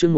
chương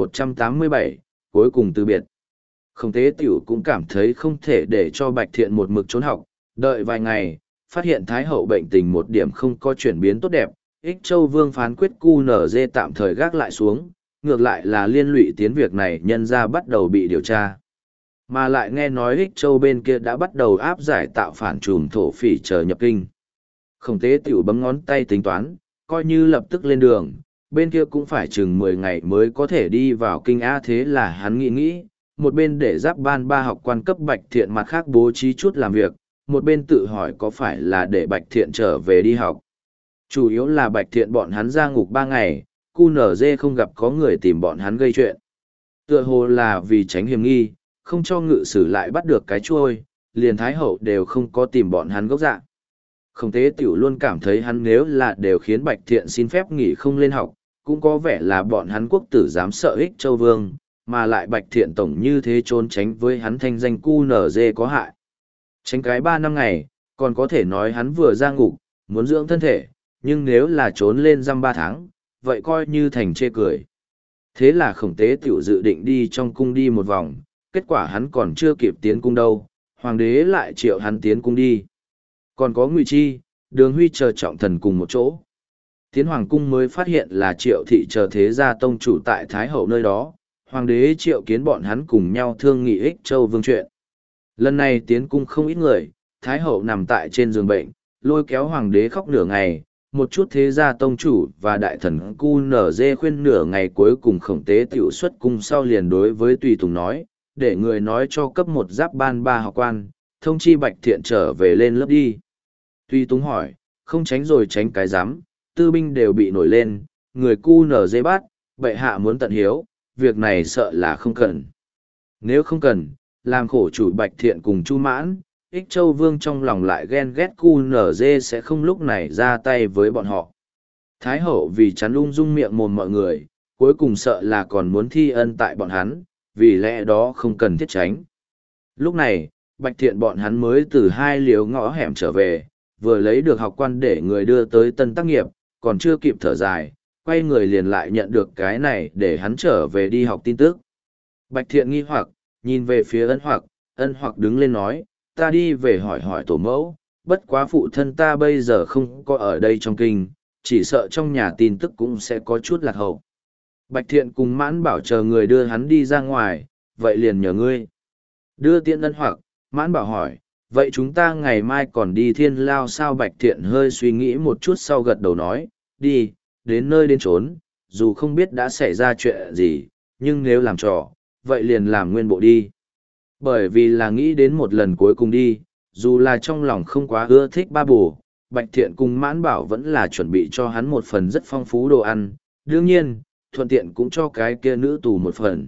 1187, cuối cùng từ biệt. Khổng Tế Tiểu cũng cảm thấy không thể để cho Bạch Thiện một mực trốn học, đợi vài ngày, phát hiện Thái Hậu bệnh tình một điểm không có chuyển biến tốt đẹp, Ích Châu Vương phán quyết QNZ tạm thời gác lại xuống, ngược lại là liên lụy tiến việc này nhân ra bắt đầu bị điều tra. Mà lại nghe nói Ích Châu bên kia đã bắt đầu áp giải tạo phản trùm thổ phỉ chờ nhập kinh. Khổng Tế Tiểu bấm ngón tay tính toán, coi như lập tức lên đường, bên kia cũng phải chừng 10 ngày mới có thể đi vào kinh A, thế là hắn nghĩ, một bên để giáp ban ba học quan cấp Bạch Thiện mặt khác bố trí chút làm việc, một bên tự hỏi có phải là để Bạch Thiện trở về đi học. Chủ yếu là Bạch Thiện bọn hắn ra ngục 3 ngày, QNZ không gặp có người tìm bọn hắn gây chuyện. Tựa hồ là vì tránh hiểm nghi, không cho ngự sử lại bắt được cái chuôi, liền Thái Hậu đều không có tìm bọn hắn gốc dạ. Khổng Tế Tiểu luôn cảm thấy hắn nếu là đều khiến Bạch Thiện xin phép nghỉ không lên học, cũng có vẻ là bọn hắn quốc tử dám sợ Ích Châu Vương, mà lại Bạch Thiện tổng như thế trốn tránh với hắn thanh danh QNZ có hại. Tránh cái 3 năm ngày, còn có thể nói hắn vừa ra ngục, muốn dưỡng thân thể, nhưng nếu là trốn lên dăm 3 tháng, vậy coi như thành chê cười. Thế là Khổng Tế Tiểu dự định đi trong cung đi một vòng, kết quả hắn còn chưa kịp tiến cung đâu, hoàng đế lại triệu hắn tiến cung đi. Còn có Ngụy Chi, Đường Huy chờ trọng thần cùng một chỗ. Tiến hoàng cung mới phát hiện là Triệu thị chờ thế gia tông chủ tại Thái Hậu nơi đó, hoàng đế triệu kiến bọn hắn cùng nhau thương nghị Ích Châu Vương chuyện. Lần này tiến cung không ít người, Thái Hậu nằm tại trên giường bệnh, lôi kéo hoàng đế khóc nửa ngày, một chút thế gia tông chủ và đại thần QNZ khuyên nửa ngày, cuối cùng Khổng Tế Tiểu xuất cung sau liền đối với Tùy Tùng nói, để người nói cho cấp 1 giáp ban 3 học quan, thông chi Bạch Thiện trở về lên lớp đi. Tùy Tùng hỏi, không tránh rồi tránh cái rắm, tư binh đều bị nổi lên, người QNZ bắt, bệ hạ muốn tận hiếu, việc này sợ là không cần. Nếu không cần, làm khổ chủ Bạch Thiện cùng Chu Mãn, Ích Châu Vương trong lòng lại ghen ghét QNZ sẽ không lúc này ra tay với bọn họ. Thái Hậu vì chắn ung dung miệng mồm mọi người, cuối cùng sợ là còn muốn thi ân tại bọn hắn, vì lẽ đó không cần thiết tránh. Lúc này, Bạch Thiện bọn hắn mới từ 2 liếu ngõ hẻm trở về, vừa lấy được học quan để người đưa tới tân tác nghiệp, còn chưa kịp thở dài, quay người liền lại nhận được cái này để hắn trở về đi học tin tức. Bạch Thiện nghi hoặc, nhìn về phía ân hoặc đứng lên nói, ta đi về hỏi hỏi tổ mẫu, bất quá phụ thân ta bây giờ không có ở đây trong kinh, chỉ sợ trong nhà tin tức cũng sẽ có chút lạc hậu. Bạch Thiện cùng Mãn Bảo chờ người đưa hắn đi ra ngoài, vậy liền nhờ ngươi. Đưa tiện ân hoặc, Mãn Bảo hỏi, vậy chúng ta ngày mai còn đi Thiên Lao sao? Bạch Thiện hơi suy nghĩ một chút sau gật đầu nói, đi, đến nơi đến chốn, dù không biết đã xảy ra chuyện gì, nhưng nếu làm trò, vậy liền làm nguyên bộ đi. Bởi vì là nghĩ đến một lần cuối cùng đi, dù là trong lòng không quá ưa thích Ba Bồ, Bạch Thiện cùng Mãn Bảo vẫn là chuẩn bị cho hắn một phần rất phong phú đồ ăn, đương nhiên, thuận tiện cũng cho cái kia nữ tù một phần.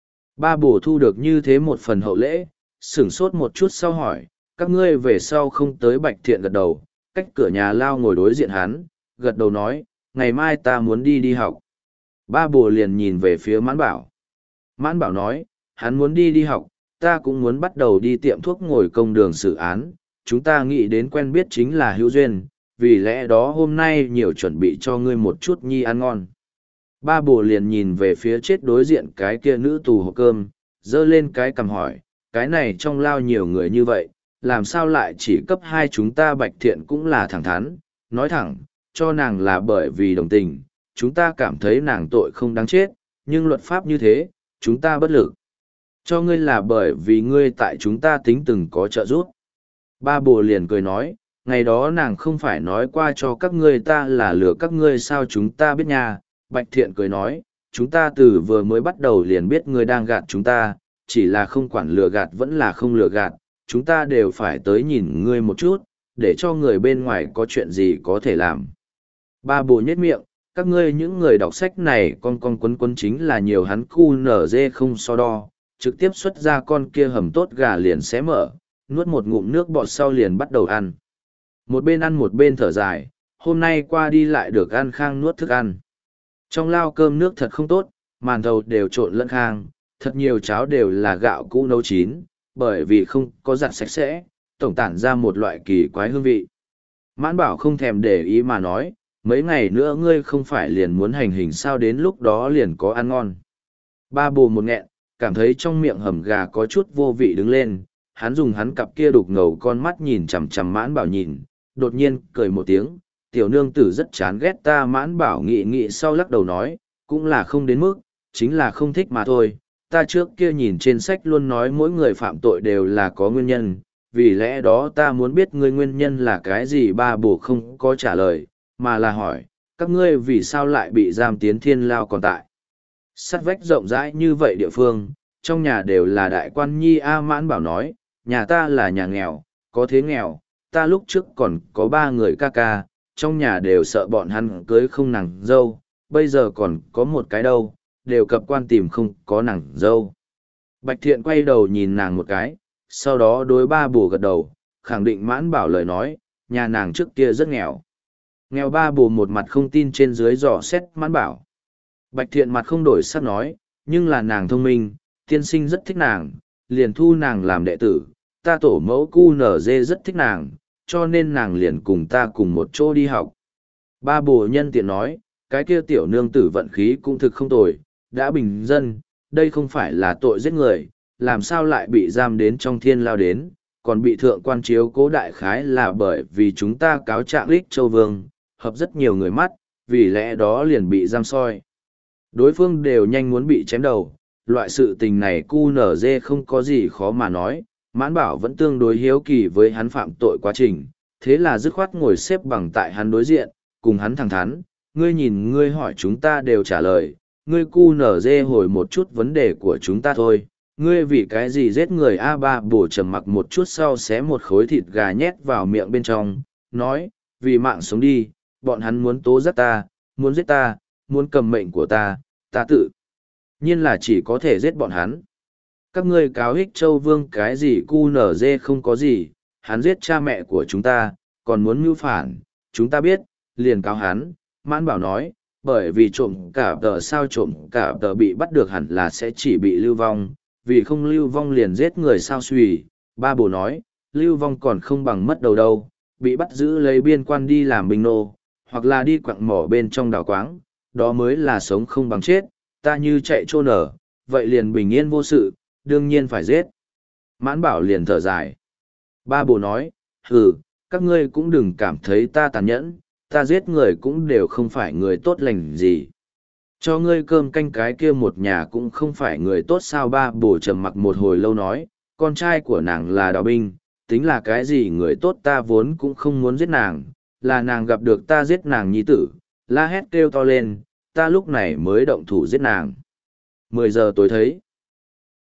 Ba Bồ thu được như thế một phần hậu lễ, sửng sốt một chút sau hỏi, các ngươi về sau không tới? Bạch Thiện gật đầu, cách cửa nhà lao ngồi đối diện hắn, gật đầu nói, ngày mai ta muốn đi học. Ba Bồ liền nhìn về phía Mãn Bảo. Mãn Bảo nói, hắn muốn đi học, ta cũng muốn bắt đầu đi tiệm thuốc ngồi công đường xử án, chúng ta nghĩ đến quen biết chính là hữu duyên, vì lẽ đó hôm nay nhiều chuẩn bị cho ngươi một chút nhi ăn ngon. Ba Bồ liền nhìn về phía chết đối diện cái kia nữ tù hộp cơm, dơ lên cái cằm hỏi, cái này trong lao nhiều người như vậy, làm sao lại chỉ cấp 2 chúng ta? Bạch Thiện cũng là thẳng thắn, nói thẳng, cho nàng là bởi vì đồng tình, chúng ta cảm thấy nàng tội không đáng chết, nhưng luật pháp như thế, chúng ta bất lực. Cho ngươi là bởi vì ngươi tại chúng ta tính từng có trợ giúp. Ba Bồ liền cười nói, ngày đó nàng không phải nói qua cho các ngươi ta là lừa các ngươi sao? Chúng ta biết nha. Bạch Thiện cười nói, chúng ta từ vừa mới bắt đầu liền biết ngươi đang gạt chúng ta, chỉ là không quản lừa gạt vẫn là không lừa gạt, chúng ta đều phải tới nhìn ngươi một chút, để cho người bên ngoài có chuyện gì có thể làm. Ba Bồ nhếch miệng, các ngươi những người đọc sách này con quấn chính là nhiều hắn QNZ không so đo, trực tiếp xuất ra con kia hầm tốt gà liền xé mở, nuốt một ngụm nước bọt sau liền bắt đầu ăn. Một bên ăn một bên thở dài, hôm nay qua đi lại được ăn khang nuốt thức ăn. Trong lao cơm nước thật không tốt, màn thầu đều trộn lẫn khang, thật nhiều cháo đều là gạo cũ nấu chín, bởi vì không có giặt sạch sẽ, tổng tản ra một loại kỳ quái hương vị. Mãn Bảo không thèm để ý mà nói, mấy ngày nữa ngươi không phải liền muốn hành hình sao, đến lúc đó liền có ăn ngon. Ba bồ một nghẹn, cảm thấy trong miệng hầm gà có chút vô vị đứng lên, hắn dùng hắn cặp kia đục ngầu con mắt nhìn chằm chằm Mãn Bảo nhìn, đột nhiên cười một tiếng, tiểu nương tử rất chán ghét ta. Mãn Bảo nghị nghị sau lắc đầu nói, cũng là không đến mức, chính là không thích mà thôi. Ta trước kia nhìn trên sách luôn nói mỗi người phạm tội đều là có nguyên nhân, vì lẽ đó ta muốn biết ngươi nguyên nhân là cái gì. Ba bồ không có trả lời, mà là hỏi, các ngươi vì sao lại bị giam tiến thiên lao còn tại. Sắt vách rộng rãi như vậy địa phương, trong nhà đều là đại quan nhi. Mãn Bảo nói, nhà ta là nhà nghèo, có thế nghèo, ta lúc trước còn có 3 người ca ca, trong nhà đều sợ bọn hắn cưới không nàng dâu, bây giờ còn có một cái đâu, đều cập quan tìm không có nàng dâu. Bạch Thiện quay đầu nhìn nàng một cái, sau đó đối ba bồ gật đầu, khẳng định Mãn Bảo lời nói, nhà nàng trước kia rất nghèo. Nghèo. Ba bồ một mặt không tin trên dưới dò xét Mãn Bảo. Bạch Thiện mặt không đổi sắc nói, nhưng là nàng thông minh, tiên sinh rất thích nàng, liền thu nàng làm đệ tử, ta tổ mẫu QNZ rất thích nàng, cho nên nàng liền cùng ta cùng một chỗ đi học. Ba bồ nhân tiện nói, cái kia tiểu nương tử vận khí cũng thực không tồi, đã bình dân, đây không phải là tội giết người, làm sao lại bị giam đến trong thiên lao đến, còn bị thượng quan chiếu cố. Đại khái là bởi vì chúng ta cáo trạng Lích Châu Vương, hợp rất nhiều người mắt, vì lẽ đó liền bị giam soi. Đối phương đều nhanh muốn bị chém đầu, loại sự tình này QNZ không có gì khó mà nói. Mãn Bảo vẫn tương đối hiếu kỳ với hắn phạm tội quá trình, thế là dứt khoát ngồi xếp bằng tại hắn đối diện, cùng hắn thẳng thắn, ngươi nhìn ngươi hỏi chúng ta đều trả lời, ngươi QNZ hồi một chút vấn đề của chúng ta thôi, ngươi vì cái gì giết người. Ba bổ trầm mặc một chút sau xé một khối thịt gà nhét vào miệng bên trong, nói, vì mạng sống đi, bọn hắn muốn tố giác ta, muốn giết ta, muốn cầm mệnh của ta, ta tự nhiên là chỉ có thể giết bọn hắn. Các ngươi cáo Hích Châu Vương cái gì QNZ không có gì, hắn giết cha mẹ của chúng ta, còn muốn mưu phản, chúng ta biết, liền cáo hắn. Mãn Bảo nói, bởi vì trộm cả tờ sao trộm cả tờ bị bắt được hẳn là sẽ chỉ bị lưu vong, vì không lưu vong liền giết người sao suy. Ba bồ nói, lưu vong còn không bằng mất đầu đâu, bị bắt giữ lấy biên quan đi làm binh nô, hoặc là đi quặng mỏ bên trong đảo quáng, đó mới là sống không bằng chết. Ta như chạy trôn ở, vậy liền bình yên vô sự, đương nhiên phải giết. Mãn Bảo liền thở dài. Ba bồ nói, các ngươi cũng đừng cảm thấy ta tàn nhẫn, ta giết người cũng đều không phải người tốt lành gì. Cho ngươi cơm canh cái kia một nhà cũng không phải người tốt sao. Ba bồ trầm mặc một hồi lâu nói, con trai của nàng là đào binh, tính là cái gì người tốt, ta vốn cũng không muốn giết nàng, là nàng gặp được ta giết nàng nhi tử, la hét kêu to lên, ta lúc này mới động thủ giết nàng. 10 giờ tối thấy.